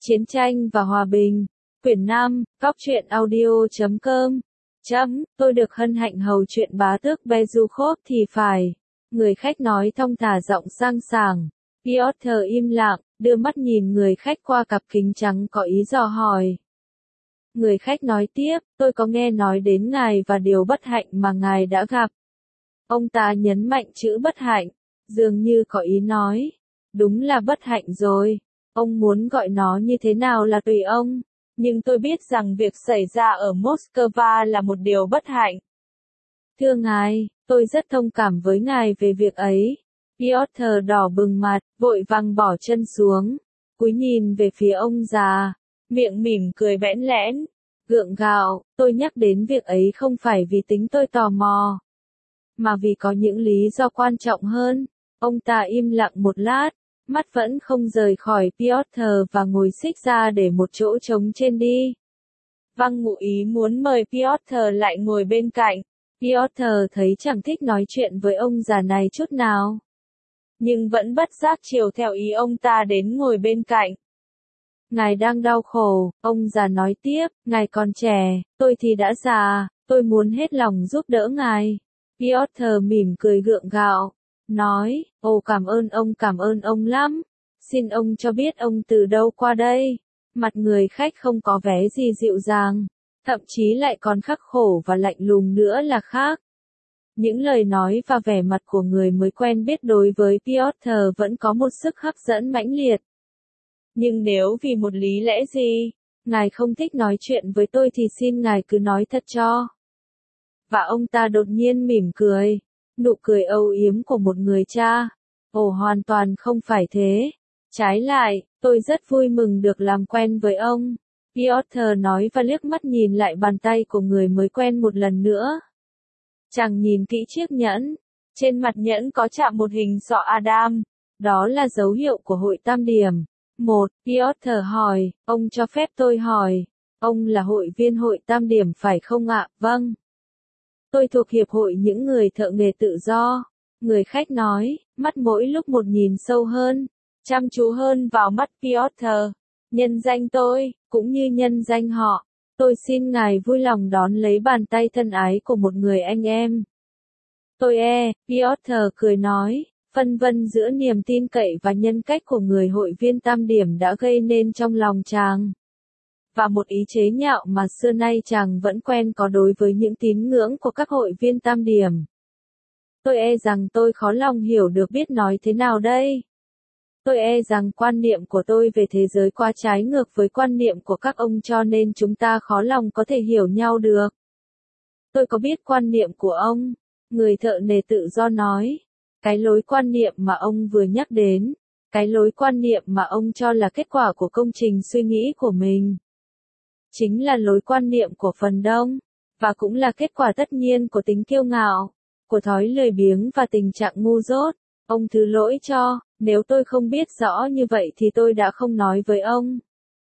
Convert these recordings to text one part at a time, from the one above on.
Chiến tranh và hòa bình. Quyển 5, Góc truyện audio.com. Tôi được hân hạnh hầu chuyện bá tước Bezukhov thì phải. Người khách nói thong thả giọng sang sảng. Piotr im lặng, đưa mắt nhìn người khách qua cặp kính trắng có ý dò hỏi. Người khách nói tiếp, tôi có nghe nói đến ngài và điều bất hạnh mà ngài đã gặp. Ông ta nhấn mạnh chữ bất hạnh, dường như có ý nói. Đúng là bất hạnh rồi. Ông muốn gọi nó như thế nào là tùy ông. Nhưng tôi biết rằng việc xảy ra ở Moscow là một điều bất hạnh. Thưa ngài, tôi rất thông cảm với ngài về việc ấy. Piotr đỏ bừng mặt, vội vàng bỏ chân xuống, cúi nhìn về phía ông già, miệng mỉm cười bẽn lẽn, gượng gạo, tôi nhắc đến việc ấy không phải vì tính tôi tò mò, mà vì có những lý do quan trọng hơn. Ông ta im lặng một lát, mắt vẫn không rời khỏi Piotr và ngồi xích ra để một chỗ trống trên đi. Vâng, ngụ ý muốn mời Piotr lại ngồi bên cạnh. Piotr thấy chẳng thích nói chuyện với ông già này chút nào, nhưng vẫn bất giác chiều theo ý ông ta đến ngồi bên cạnh. Ngài đang đau khổ, ông già nói tiếp, ngài còn trẻ, tôi thì đã già, tôi muốn hết lòng giúp đỡ ngài. Piotr mỉm cười gượng gạo, nói, ồ cảm ơn ông lắm, xin ông cho biết ông từ đâu qua đây. Mặt người khách không có vẻ gì dịu dàng, thậm chí lại còn khắc khổ và lạnh lùng nữa là khác. Những lời nói và vẻ mặt của người mới quen biết đối với Piotr vẫn có một sức hấp dẫn mãnh liệt. Nhưng nếu vì một lý lẽ gì, ngài không thích nói chuyện với tôi thì xin ngài cứ nói thật cho. Và ông ta đột nhiên mỉm cười, nụ cười âu yếm của một người cha. Ồ hoàn toàn không phải thế. Trái lại, tôi rất vui mừng được làm quen với ông. Piotr nói và liếc mắt nhìn lại bàn tay của người mới quen một lần nữa. Chàng nhìn kỹ chiếc nhẫn. Trên mặt nhẫn có chạm một hình sọ Adam. Đó là dấu hiệu của hội tam điểm. Piotr hỏi, ông cho phép tôi hỏi, ông là hội viên hội tam điểm phải không ạ? Vâng. Tôi thuộc Hiệp hội những người thợ nghề tự do. Người khách nói, mắt mỗi lúc một nhìn sâu hơn, chăm chú hơn vào mắt Piotr. Nhân danh tôi, cũng như nhân danh họ, tôi xin ngài vui lòng đón lấy bàn tay thân ái của một người anh em. Piotr cười nói, phân vân giữa niềm tin cậy và nhân cách của người hội viên tam điểm đã gây nên trong lòng chàng. Và một ý chế nhạo mà xưa nay chàng vẫn quen có đối với những tín ngưỡng của các hội viên tam điểm. Tôi rằng tôi khó lòng hiểu được biết nói thế nào đây. Tôi rằng quan niệm của tôi về thế giới quá trái ngược với quan niệm của các ông cho nên chúng ta khó lòng có thể hiểu nhau được. Tôi có biết quan niệm của ông, người thợ nghề tự do nói. Cái lối quan niệm mà ông vừa nhắc đến, cái lối quan niệm mà ông cho là kết quả của công trình suy nghĩ của mình, chính là lối quan niệm của phần đông, và cũng là kết quả tất nhiên của tính kiêu ngạo, của thói lười biếng và tình trạng ngu dốt. Ông thứ lỗi cho, nếu tôi không biết rõ như vậy thì tôi đã không nói với ông.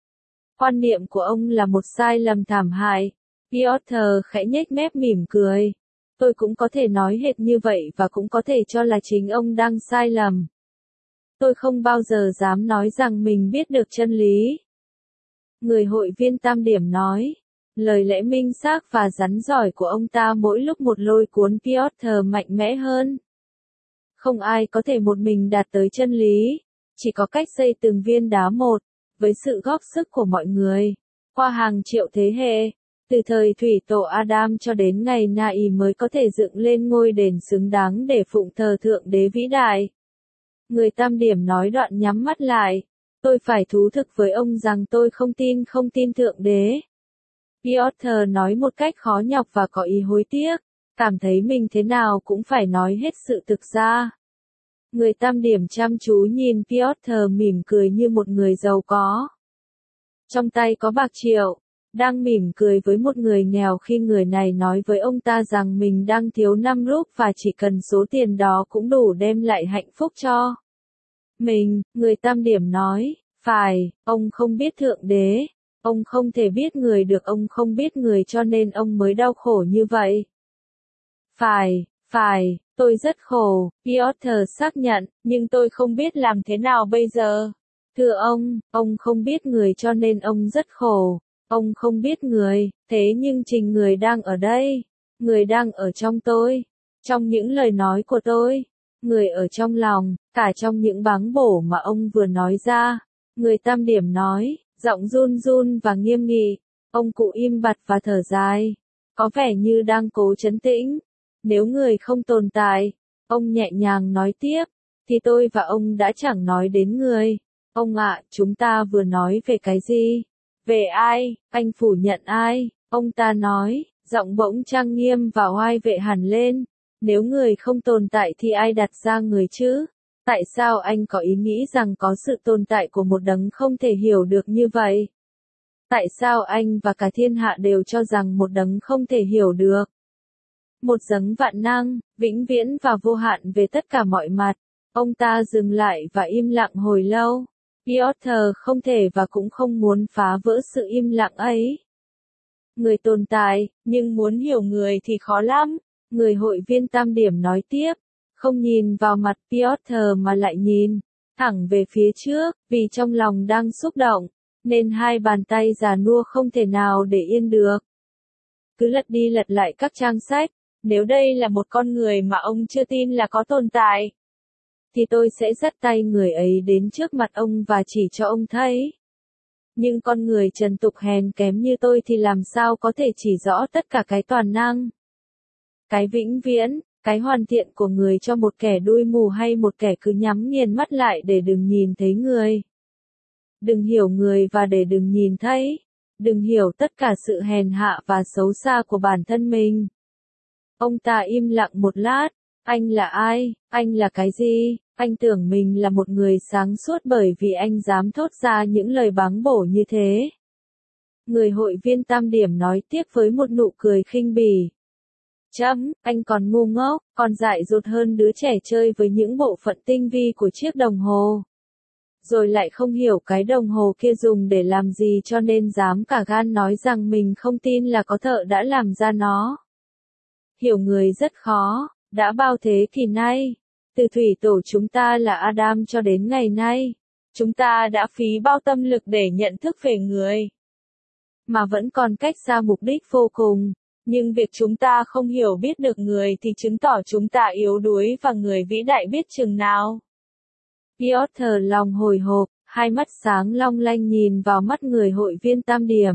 Quan niệm của ông là một sai lầm thảm hại. Piotr khẽ nhếch mép mỉm cười. Tôi cũng có thể nói hệt như vậy và cũng có thể cho là chính ông đang sai lầm. Tôi không bao giờ dám nói rằng mình biết được chân lý. Người hội viên tam điểm nói. Lời lẽ minh xác và rắn giỏi của ông ta mỗi lúc một lôi cuốn Piotr mạnh mẽ hơn. Không ai có thể một mình đạt tới chân lý, chỉ có cách xây từng viên đá một, với sự góp sức của mọi người, qua hàng triệu thế hệ, từ thời thủy tổ Adam cho đến ngày Nai mới có thể dựng lên ngôi đền xứng đáng để phụng thờ Thượng Đế vĩ đại. Người tam điểm nói đoạn nhắm mắt lại, tôi phải thú thực với ông rằng tôi không tin Thượng Đế. Piotr nói một cách khó nhọc và có ý hối tiếc, cảm thấy mình thế nào cũng phải nói hết sự thực ra. Người tam điểm chăm chú nhìn Piotr mỉm cười như một người giàu có. Trong tay có bạc triệu, đang mỉm cười với một người nghèo khi người này nói với ông ta rằng mình đang thiếu 5 rúp và chỉ cần số tiền đó cũng đủ đem lại hạnh phúc cho mình. Người tam điểm nói, phải, ông không biết Thượng Đế. Ông không thể biết người được, ông không biết người cho nên ông mới đau khổ như vậy. Phải, tôi rất khổ, Piotr xác nhận, nhưng tôi không biết làm thế nào bây giờ. Thưa ông không biết người cho nên ông rất khổ. Ông không biết người, thế nhưng chính người đang ở đây. Người đang ở trong tôi. Trong những lời nói của tôi. Người ở trong lòng, cả trong những báng bổ mà ông vừa nói ra. Người Tam Điểm nói, giọng run run và nghiêm nghị. Ông cụ im bặt và thở dài. Có vẻ như đang cố trấn tĩnh. Nếu người không tồn tại, ông nhẹ nhàng nói tiếp, thì tôi và ông đã chẳng nói đến người. Ông ạ, chúng ta vừa nói về cái gì? Về ai? Anh phủ nhận ai? Ông ta nói, giọng bỗng trang nghiêm và oai vệ hẳn lên. Nếu người không tồn tại thì ai đặt ra người chứ? Tại sao anh có ý nghĩ rằng có sự tồn tại của một đấng không thể hiểu được như vậy? Tại sao anh và cả thiên hạ đều cho rằng một đấng không thể hiểu được? Một đấng vạn năng, vĩnh viễn và vô hạn về tất cả mọi mặt. Ông ta dừng lại và im lặng hồi lâu. Piotr không thể và cũng không muốn phá vỡ sự im lặng ấy. Người tồn tại, nhưng muốn hiểu người thì khó lắm. Người hội viên Tam Điểm nói tiếp, không nhìn vào mặt Piotr mà lại nhìn thẳng về phía trước, vì trong lòng đang xúc động, nên hai bàn tay già nua không thể nào để yên được. Cứ lật đi lật lại các trang sách, nếu đây là một con người mà ông chưa tin là có tồn tại, thì tôi sẽ dắt tay người ấy đến trước mặt ông và chỉ cho ông thấy. Nhưng con người trần tục hèn kém như tôi thì làm sao có thể chỉ rõ tất cả cái toàn năng, cái vĩnh viễn, cái hoàn thiện của người cho một kẻ đuôi mù hay một kẻ cứ nhắm nghiền mắt lại để đừng nhìn thấy người. Đừng hiểu người và để đừng nhìn thấy. Đừng hiểu tất cả sự hèn hạ và xấu xa của bản thân mình. Ông ta im lặng một lát. Anh là ai? Anh là cái gì? Anh tưởng mình là một người sáng suốt bởi vì anh dám thốt ra những lời báng bổ như thế. Người hội viên Tam Điểm nói tiếp với một nụ cười khinh bỉ. Anh còn ngu ngốc, còn dại dột hơn đứa trẻ chơi với những bộ phận tinh vi của chiếc đồng hồ. Rồi lại không hiểu cái đồng hồ kia dùng để làm gì cho nên dám cả gan nói rằng mình không tin là có thợ đã làm ra nó. Hiểu người rất khó, đã bao thế kỷ nay, từ thủy tổ chúng ta là Adam cho đến ngày nay, chúng ta đã phí bao tâm lực để nhận thức về người, mà vẫn còn cách xa mục đích vô cùng. Nhưng việc chúng ta không hiểu biết được người thì chứng tỏ chúng ta yếu đuối và người vĩ đại biết chừng nào. Piotr lòng hồi hộp, hai mắt sáng long lanh nhìn vào mắt người hội viên Tam Điểm.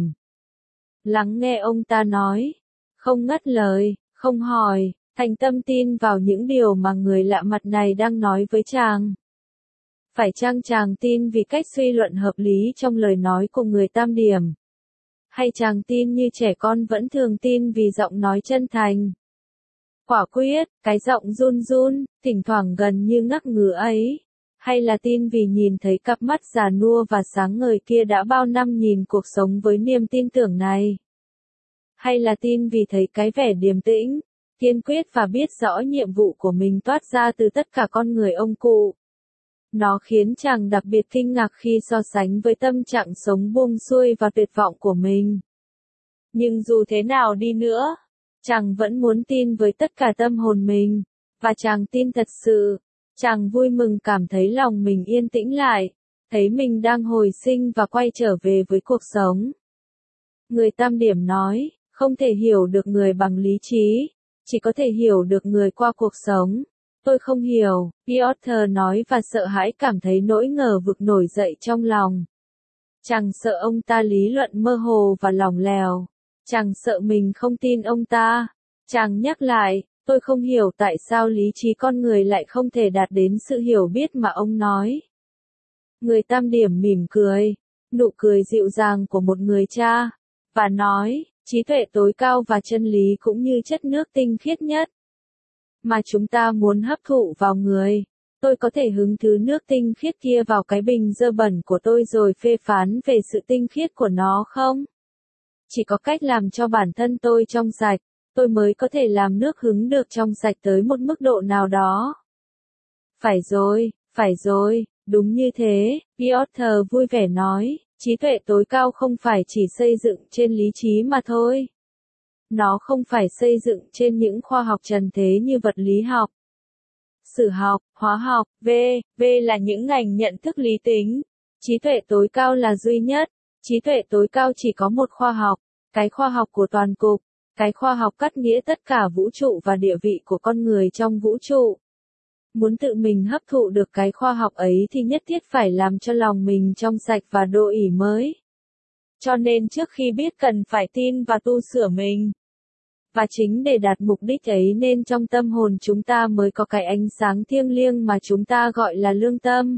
Lắng nghe ông ta nói, không ngắt lời, không hỏi, thành tâm tin vào những điều mà người lạ mặt này đang nói với chàng. Phải chăng chàng tin vì cách suy luận hợp lý trong lời nói của người Tam Điểm? Hay chàng tin như trẻ con vẫn thường tin vì giọng nói chân thành? Quả quyết, cái giọng run run, thỉnh thoảng gần như ngắc ngứ ấy. Hay là tin vì nhìn thấy cặp mắt già nua và sáng ngời kia đã bao năm nhìn cuộc sống với niềm tin tưởng này? Hay là tin vì thấy cái vẻ điềm tĩnh, kiên quyết và biết rõ nhiệm vụ của mình toát ra từ tất cả con người ông cụ? Nó khiến chàng đặc biệt kinh ngạc khi so sánh với tâm trạng sống buông xuôi và tuyệt vọng của mình. Nhưng dù thế nào đi nữa, chàng vẫn muốn tin với tất cả tâm hồn mình, và chàng tin thật sự. Chàng vui mừng cảm thấy lòng mình yên tĩnh lại, thấy mình đang hồi sinh và quay trở về với cuộc sống. Người Tam Điểm nói, không thể hiểu được người bằng lý trí, chỉ có thể hiểu được người qua cuộc sống. Tôi không hiểu, Piotr nói và sợ hãi cảm thấy nỗi ngờ vực nổi dậy trong lòng. Chàng sợ ông ta lý luận mơ hồ và lỏng lẻo. Chàng sợ mình không tin ông ta. Chàng nhắc lại, tôi không hiểu tại sao lý trí con người lại không thể đạt đến sự hiểu biết mà ông nói. Người Tam Điểm mỉm cười, nụ cười dịu dàng của một người cha, và nói, trí tuệ tối cao và chân lý cũng như chất nước tinh khiết nhất mà chúng ta muốn hấp thụ vào người. Tôi có thể hứng thứ nước tinh khiết kia vào cái bình dơ bẩn của tôi rồi phê phán về sự tinh khiết của nó không? Chỉ có cách làm cho bản thân tôi trong sạch, tôi mới có thể làm nước hứng được trong sạch tới một mức độ nào đó. Phải rồi, đúng như thế, Piotr vui vẻ nói, trí tuệ tối cao không phải chỉ xây dựng trên lý trí mà thôi. Nó không phải xây dựng trên những khoa học trần thế như vật lý học, sử học, hóa học, v.v. là những ngành nhận thức lý tính. Trí tuệ tối cao là duy nhất. Trí tuệ tối cao chỉ có một khoa học, cái khoa học của toàn cục, cái khoa học cắt nghĩa tất cả vũ trụ và địa vị của con người trong vũ trụ. Muốn tự mình hấp thụ được cái khoa học ấy thì nhất thiết phải làm cho lòng mình trong sạch và độ ỉ mới. Cho nên trước khi biết cần phải tin và tu sửa mình. Và chính để đạt mục đích ấy nên trong tâm hồn chúng ta mới có cái ánh sáng thiêng liêng mà chúng ta gọi là lương tâm.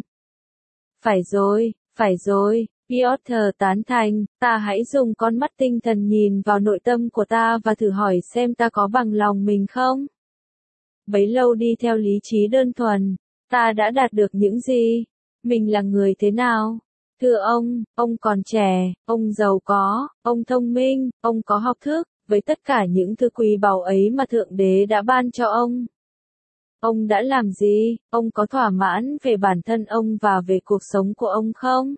Phải rồi, Piotr tán thành, ta hãy dùng con mắt tinh thần nhìn vào nội tâm của ta và thử hỏi xem ta có bằng lòng mình không? Bấy lâu đi theo lý trí đơn thuần, ta đã đạt được những gì? Mình là người thế nào? Thưa ông còn trẻ, ông giàu có, ông thông minh, ông có học thức, với tất cả những thứ quý báu ấy mà Thượng Đế đã ban cho ông. Ông đã làm gì? Ông có thỏa mãn về bản thân ông và về cuộc sống của ông không?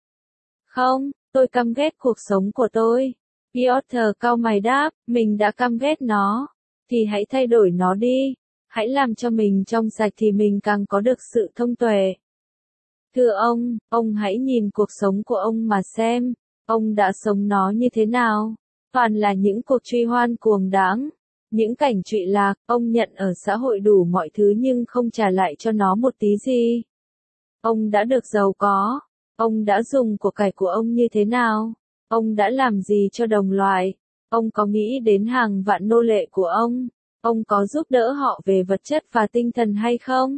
Không, tôi căm ghét cuộc sống của tôi. Piotr cau mày đáp, mình đã căm ghét nó. Thì hãy thay đổi nó đi. Hãy làm cho mình trong sạch thì mình càng có được sự thông tuệ. Thưa ông hãy nhìn cuộc sống của ông mà xem, ông đã sống nó như thế nào? Toàn là những cuộc truy hoan cuồng đãng, những cảnh trụy lạc, ông nhận ở xã hội đủ mọi thứ nhưng không trả lại cho nó một tí gì. Ông đã được giàu có, ông đã dùng của cải của ông như thế nào? Ông đã làm gì cho đồng loại? Ông có nghĩ đến hàng vạn nô lệ của ông? Ông có giúp đỡ họ về vật chất và tinh thần hay không?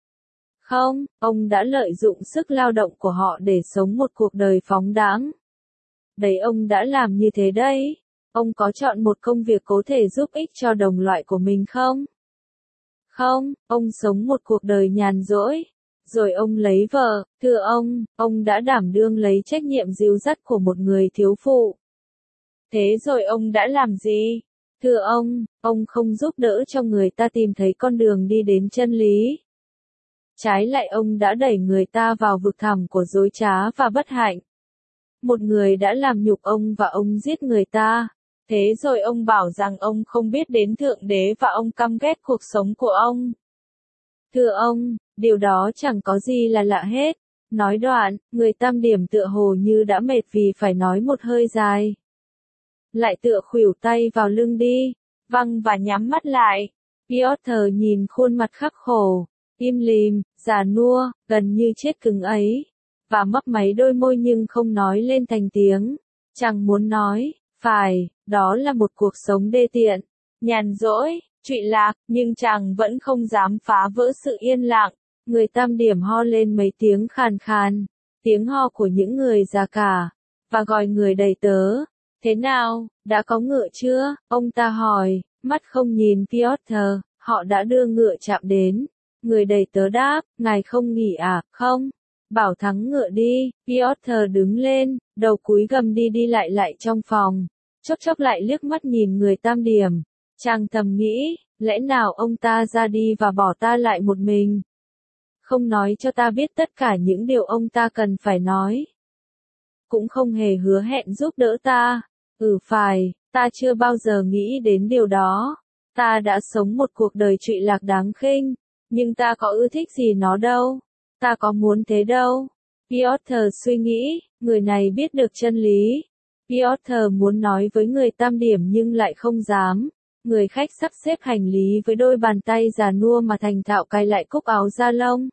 Không, ông đã lợi dụng sức lao động của họ để sống một cuộc đời phóng đãng. Đấy ông đã làm như thế đấy. Ông có chọn một công việc có thể giúp ích cho đồng loại của mình không? Không, ông sống một cuộc đời nhàn rỗi. Rồi ông lấy vợ, thưa ông đã đảm đương lấy trách nhiệm dìu dắt của một người thiếu phụ. Thế rồi ông đã làm gì? Thưa ông không giúp đỡ cho người ta tìm thấy con đường đi đến chân lý. Trái lại ông đã đẩy người ta vào vực thẳm của dối trá và bất hạnh. Một người đã làm nhục ông và ông giết người ta. Thế rồi ông bảo rằng ông không biết đến Thượng Đế và ông căm ghét cuộc sống của ông. Thưa điều đó chẳng có gì là lạ hết. Nói đoạn, người Tam Điểm tựa hồ như đã mệt vì phải nói một hơi dài. Lại tựa khuỷu tay vào lưng đi, vâng và nhắm mắt lại. Piotr nhìn khuôn mặt khắc khổ, im lìm, già nua, gần như chết cứng ấy, và mấp máy đôi môi nhưng không nói lên thành tiếng. Chàng muốn nói, phải, đó là một cuộc sống đê tiện, nhàn rỗi, trụy lạc, nhưng chàng vẫn không dám phá vỡ sự yên lặng. Người Tam Điểm ho lên mấy tiếng khàn khàn, tiếng ho của những người già cả, và gọi người đầy tớ. Thế nào, đã có ngựa chưa? Ông ta hỏi, mắt không nhìn Piotr, họ đã đưa ngựa chạm đến. Người đầy tớ đáp, ngài không nghỉ à? Không. Bảo thắng ngựa đi. Piotr đứng lên, đầu cúi gầm đi lại trong phòng. Chốc lại liếc mắt nhìn người Tam Điểm. Chàng thầm nghĩ, lẽ nào ông ta ra đi và bỏ ta lại một mình? Không nói cho ta biết tất cả những điều ông ta cần phải nói. Cũng không hề hứa hẹn giúp đỡ ta. Phải, ta chưa bao giờ nghĩ đến điều đó. Ta đã sống một cuộc đời trụy lạc đáng khinh, nhưng ta có ưa thích gì nó đâu. Ta có muốn thế đâu. Piotr suy nghĩ, người này biết được chân lý. Piotr muốn nói với người Tam Điểm nhưng lại không dám. Người khách sắp xếp hành lý với đôi bàn tay già nua mà thành thạo cài lại cúc áo da lông.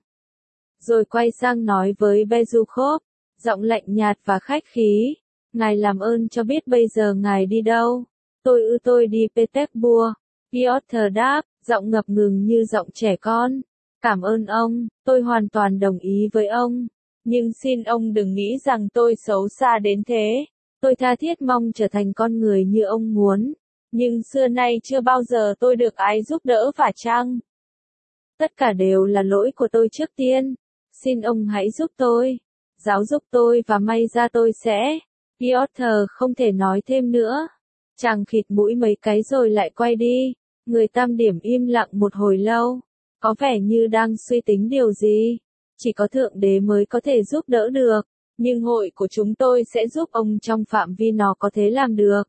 Rồi quay sang nói với Bezukhov, giọng lạnh nhạt và khách khí. Ngài làm ơn cho biết bây giờ ngài đi đâu? Tôi đi Petersburg. Piotr đáp, giọng ngập ngừng như giọng trẻ con. Cảm ơn ông, tôi hoàn toàn đồng ý với ông. Nhưng xin ông đừng nghĩ rằng tôi xấu xa đến thế. Tôi tha thiết mong trở thành con người như ông muốn. Nhưng xưa nay chưa bao giờ tôi được ai giúp đỡ phải chăng? Tất cả đều là lỗi của tôi trước tiên. Xin ông hãy giúp tôi. Giáo dục tôi và may ra tôi sẽ. Piotr không thể nói thêm nữa. Chàng khịt mũi mấy cái rồi lại quay đi. Người Tam Điểm im lặng một hồi lâu. Có vẻ như đang suy tính điều gì. Chỉ có Thượng Đế mới có thể giúp đỡ được. Nhưng hội của chúng tôi sẽ giúp ông trong phạm vi nó có thể làm được.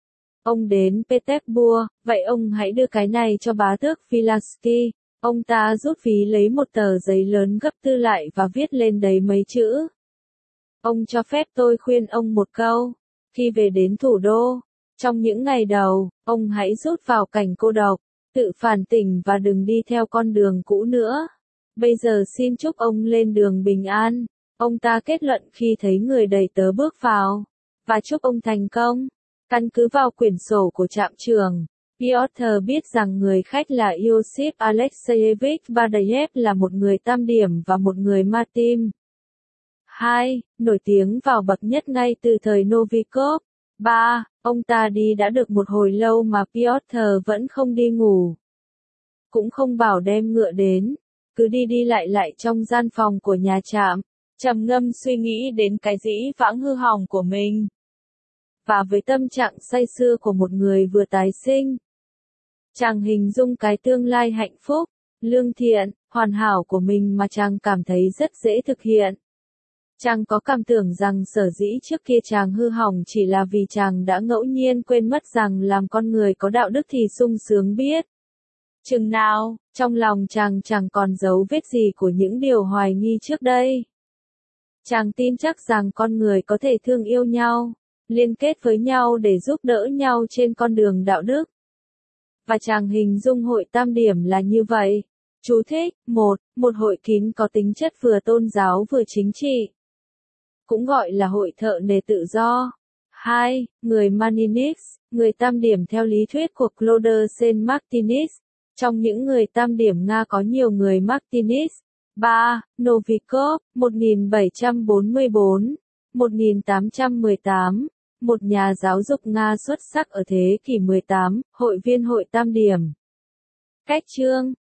Ông đến Petersburg, vậy ông hãy đưa cái này cho bá tước Filansky. Ông ta rút ví lấy một tờ giấy lớn gấp tư lại và viết lên đấy mấy chữ. Ông cho phép tôi khuyên ông một câu. Khi về đến thủ đô, trong những ngày đầu, ông hãy rút vào cảnh cô độc, tự phản tỉnh và đừng đi theo con đường cũ nữa. Bây giờ xin chúc ông lên đường bình an. Ông ta kết luận khi thấy người đầy tớ bước vào, và chúc ông thành công. Căn cứ vào quyển sổ của trạm trưởng, Piotr biết rằng người khách là Iosif Alexeyevich Badayev là một người tam điểm và một người ma tim. 2. Nổi tiếng vào bậc nhất ngay từ thời Novikov. 3. Ông ta đi đã được một hồi lâu mà Piotr vẫn không đi ngủ. Cũng không bảo đem ngựa đến, cứ đi đi lại trong gian phòng của nhà trạm, trầm ngâm suy nghĩ đến cái dĩ vãng hư hỏng của mình. Và với tâm trạng say sưa của một người vừa tái sinh, chàng hình dung cái tương lai hạnh phúc, lương thiện, hoàn hảo của mình mà chàng cảm thấy rất dễ thực hiện. Chàng có cảm tưởng rằng sở dĩ trước kia chàng hư hỏng chỉ là vì chàng đã ngẫu nhiên quên mất rằng làm con người có đạo đức thì sung sướng biết chừng nào, trong lòng chàng chẳng còn dấu vết gì của những điều hoài nghi trước đây. Chàng tin chắc rằng con người có thể thương yêu nhau, liên kết với nhau để giúp đỡ nhau trên con đường đạo đức. Và chàng hình dung hội tam điểm là như vậy. Chú thích: 1. Một hội kín có tính chất vừa tôn giáo vừa chính trị, cũng gọi là hội thợ nề tự do. 2. Người Martinist, người tam điểm theo lý thuyết của Claude Saint-Martinist. Trong những người tam điểm Nga có nhiều người Martinist. 3. Novikov, 1744-1818, một nhà giáo dục Nga xuất sắc ở thế kỷ 18, hội viên hội tam điểm. Cách chương